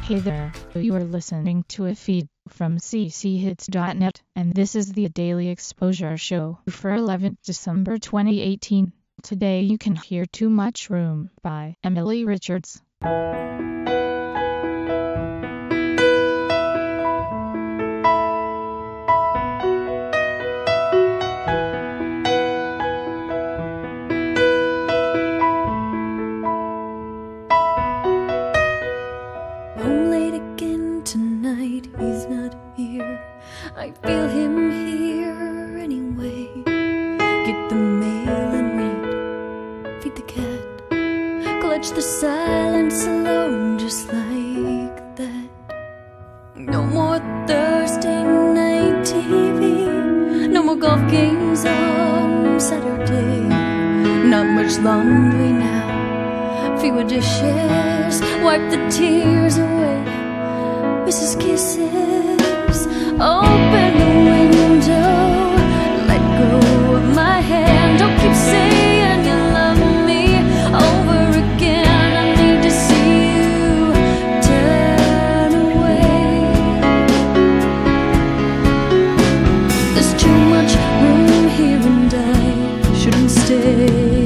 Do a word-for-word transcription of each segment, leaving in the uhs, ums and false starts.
Hey there, you are listening to a feed from c c hits dot net, and this is the Daily Exposure Show for eleventh December twenty eighteen. Today you can hear Too Much Room by Emily Richards. Home late again tonight, he's not here. I feel him here anyway. Get the mail and read, feed the cat, clutch the silence alone just like that. No more Thursday night T V, no more golf games on Saturday. Not much laundry now, fewer dishes, wipe the tears away. Missus Kisses, open the window, let go of my hand. Don't keep saying you love me over again. I need to see you turn away. There's too much room here and I shouldn't stay.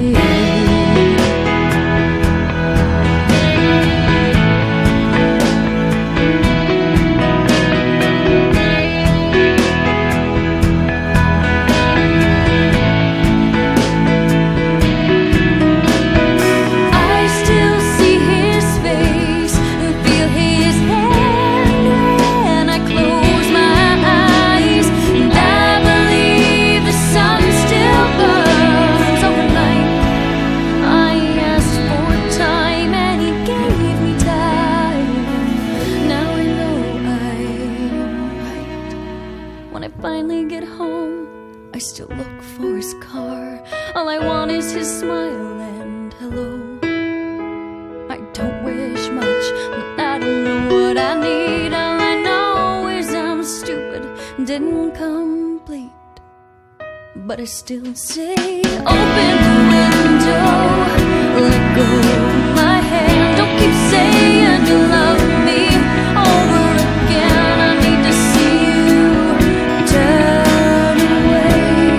When I finally get home, I still look for his car. All I want is his smile and hello. I don't wish much, but I don't know what I need. All I know is I'm stupid, didn't complete. But I still say, open the window, let go of my hand. Don't keep saying you love me over again. I need to see you turn away.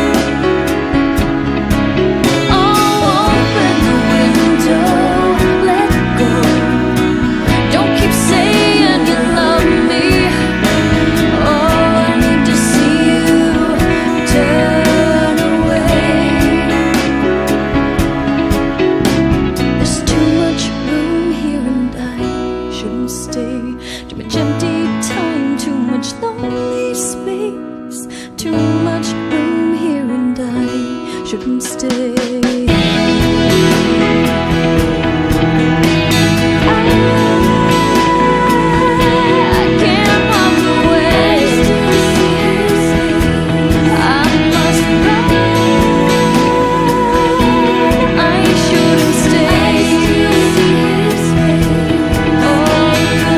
Oh, open the window, let go. Don't keep saying you love me. Oh, I need to see you turn away. There's too much room here and I shouldn't stay. Too much empty time, too much lonely space. Too much room here and I shouldn't stay. I can't walk away. I must run. I shouldn't stay. Oh,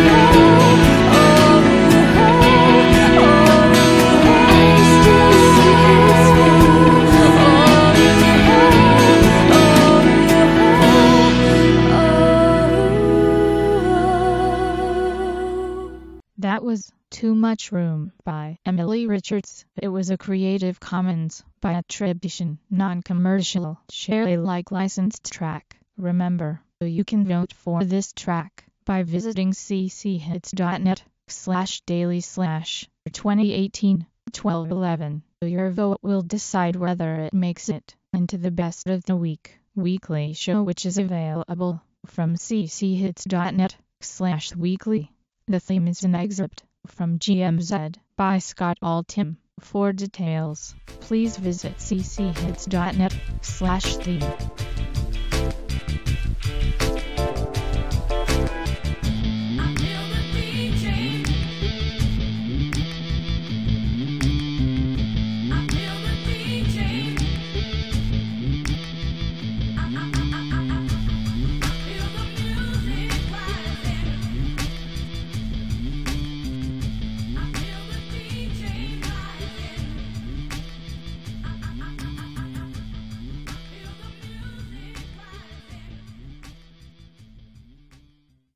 That was Too Much Room by Emily Richards. It was a Creative Commons by attribution, non-commercial, share Alike licensed track. Remember, you can vote for this track by visiting c c hits dot net slash daily slash twenty eighteen twelve eleven. Your vote will decide whether it makes it into the Best of the Week weekly show, which is available from c c hits dot net slash weekly. The theme is an excerpt from G M Z by Scott Altham. For details, please visit c c hits dot net slash theme.